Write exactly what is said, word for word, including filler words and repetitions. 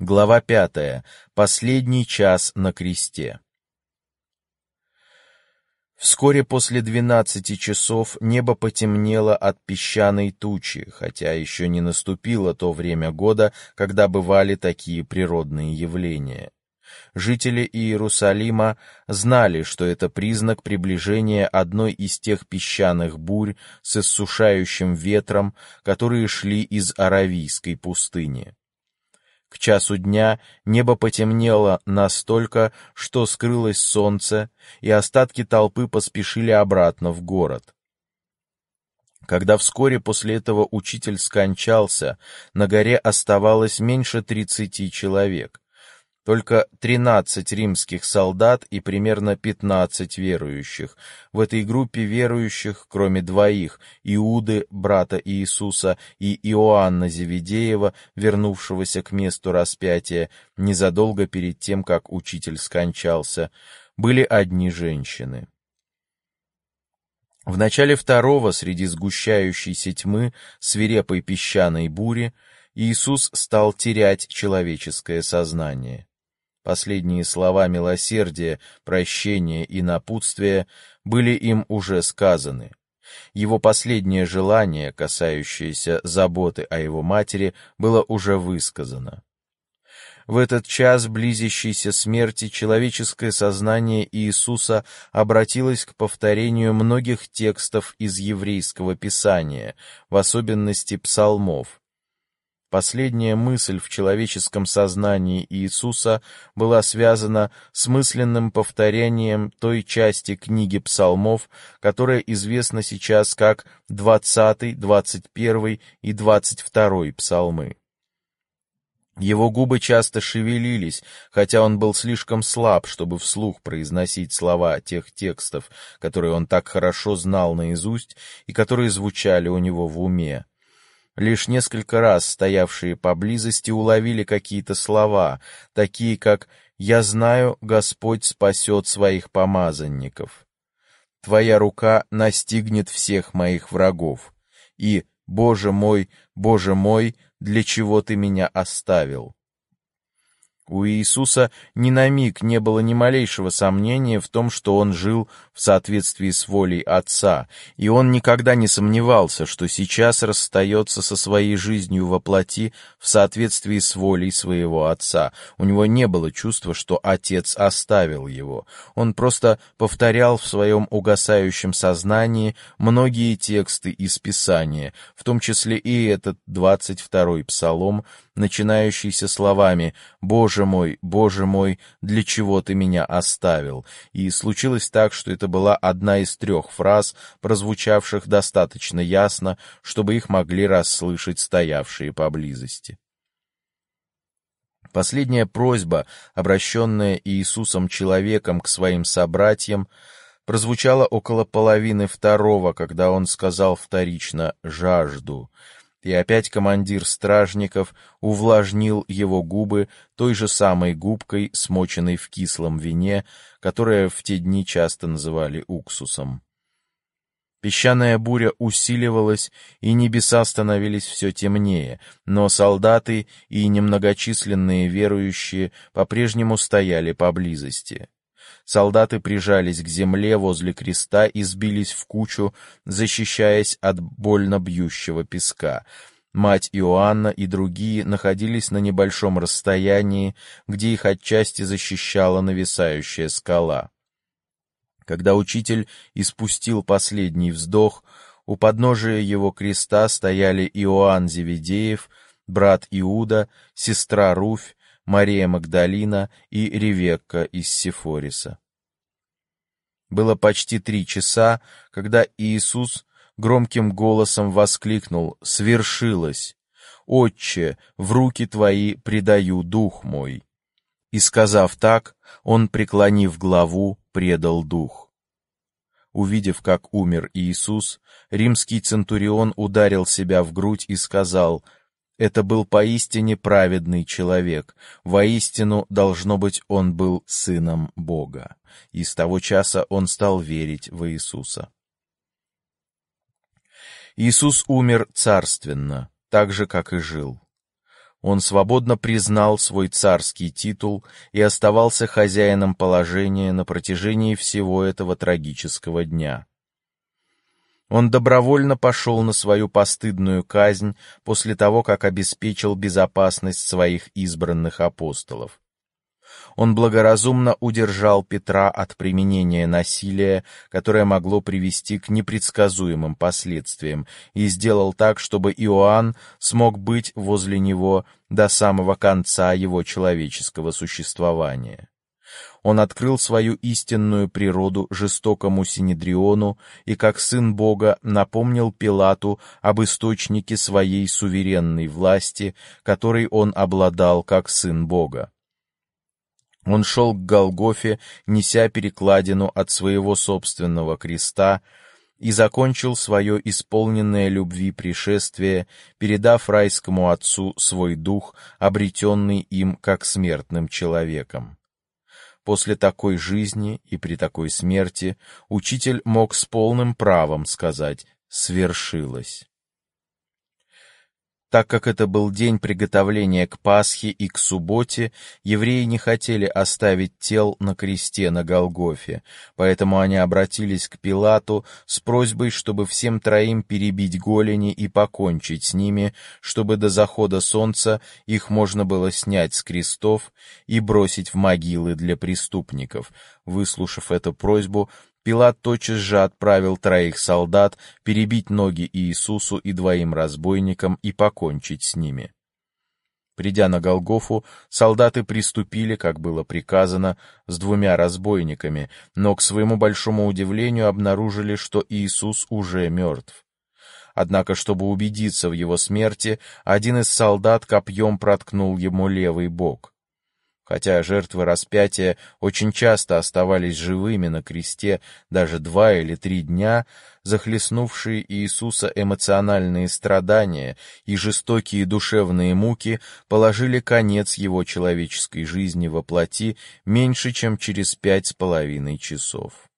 Глава пятая. Последний час на кресте. Вскоре после двенадцати часов небо потемнело от песчаной тучи, хотя еще не наступило то время года, когда бывали такие природные явления. Жители Иерусалима знали, что это признак приближения одной из тех песчаных бурь с иссушающим ветром, которые шли из Аравийской пустыни. К часу дня небо потемнело настолько, что скрылось солнце, и остатки толпы поспешили обратно в город. Когда вскоре после этого учитель скончался, на горе оставалось меньше тридцати человек. Только тринадцать римских солдат и примерно пятнадцать верующих. В этой группе верующих, кроме двоих, Иуды, брата Иисуса, и Иоанна Зеведеева, вернувшегося к месту распятия незадолго перед тем, как учитель скончался, были одни женщины. В начале второго, среди сгущающейся тьмы, свирепой песчаной бури, Иисус стал терять человеческое сознание. Последние слова милосердия, прощения и напутствия были им уже сказаны. Его последнее желание, касающееся заботы о его матери, было уже высказано. В этот час близящейся смерти человеческое сознание Иисуса обратилось к повторению многих текстов из еврейского писания, в особенности псалмов. Последняя мысль в человеческом сознании Иисуса была связана с мысленным повторением той части книги псалмов, которая известна сейчас как двадцатый, двадцать первый и двадцать второй псалмы. Его губы часто шевелились, хотя он был слишком слаб, чтобы вслух произносить слова тех текстов, которые он так хорошо знал наизусть и которые звучали у него в уме. Лишь несколько раз стоявшие поблизости уловили какие-то слова, такие как «Я знаю, Господь спасет своих помазанников», «Твоя рука настигнет всех моих врагов» и «Боже мой, Боже мой, для чего ты меня оставил?» У Иисуса ни на миг не было ни малейшего сомнения в том, что он жил в соответствии с волей Отца, и он никогда не сомневался, что сейчас расстается со своей жизнью во плоти в соответствии с волей своего Отца. У него не было чувства, что Отец оставил его. Он просто повторял в своем угасающем сознании многие тексты из Писания, в том числе и этот двадцать второй псалом, начинающийся словами «Боже мой, Боже мой, для чего ты меня оставил?» И случилось так, что это была одна из трех фраз, прозвучавших достаточно ясно, чтобы их могли расслышать стоявшие поблизости. Последняя просьба, обращенная Иисусом человеком к своим собратьям, прозвучала около половины второго, когда он сказал вторично «жажду». И опять командир стражников увлажнил его губы той же самой губкой, смоченной в кислом вине, которое в те дни часто называли уксусом. Песчаная буря усиливалась, и небеса становились все темнее, но солдаты и немногочисленные верующие по-прежнему стояли поблизости. Солдаты прижались к земле возле креста и сбились в кучу, защищаясь от больно бьющего песка. Мать Иоанна и другие находились на небольшом расстоянии, где их отчасти защищала нависающая скала. Когда учитель испустил последний вздох, у подножия его креста стояли Иоанн Зеведеев, брат Иуда, сестра Руфь, Мария Магдалина и Ревекка из Сефориса. Было почти три часа, когда Иисус громким голосом воскликнул «Свершилось! Отче, в руки Твои предаю дух мой!» И, сказав так, он, преклонив главу, предал дух. Увидев, как умер Иисус, римский центурион ударил себя в грудь и сказал: «Это был поистине праведный человек, воистину, должно быть, он был сыном Бога». И с того часа он стал верить в Иисуса. Иисус умер царственно, так же, как и жил. Он свободно признал свой царский титул и оставался хозяином положения на протяжении всего этого трагического дня. Он добровольно пошел на свою постыдную казнь после того, как обеспечил безопасность своих избранных апостолов. Он благоразумно удержал Петра от применения насилия, которое могло привести к непредсказуемым последствиям, и сделал так, чтобы Иоанн смог быть возле него до самого конца его человеческого существования. Он открыл свою истинную природу жестокому Синедриону и, как сын Бога, напомнил Пилату об источнике своей суверенной власти, которой он обладал как сын Бога. Он шел к Голгофе, неся перекладину от своего собственного креста, и закончил свое исполненное любви пришествие, передав райскому Отцу свой дух, обретенный им как смертным человеком. После такой жизни и при такой смерти учитель мог с полным правом сказать «свершилось». Так как это был день приготовления к Пасхе и к субботе, евреи не хотели оставить тел на кресте на Голгофе, поэтому они обратились к Пилату с просьбой, чтобы всем троим перебить голени и покончить с ними, чтобы до захода солнца их можно было снять с крестов и бросить в могилы для преступников. Выслушав эту просьбу, Пилат тотчас же отправил троих солдат перебить ноги Иисусу и двоим разбойникам и покончить с ними. Придя на Голгофу, солдаты приступили, как было приказано, с двумя разбойниками, но к своему большому удивлению обнаружили, что Иисус уже мертв. Однако, чтобы убедиться в его смерти, один из солдат копьем проткнул ему левый бок. Хотя жертвы распятия очень часто оставались живыми на кресте даже два или три дня, захлестнувшие Иисуса эмоциональные страдания и жестокие душевные муки положили конец его человеческой жизни во плоти меньше, чем через пять с половиной часов.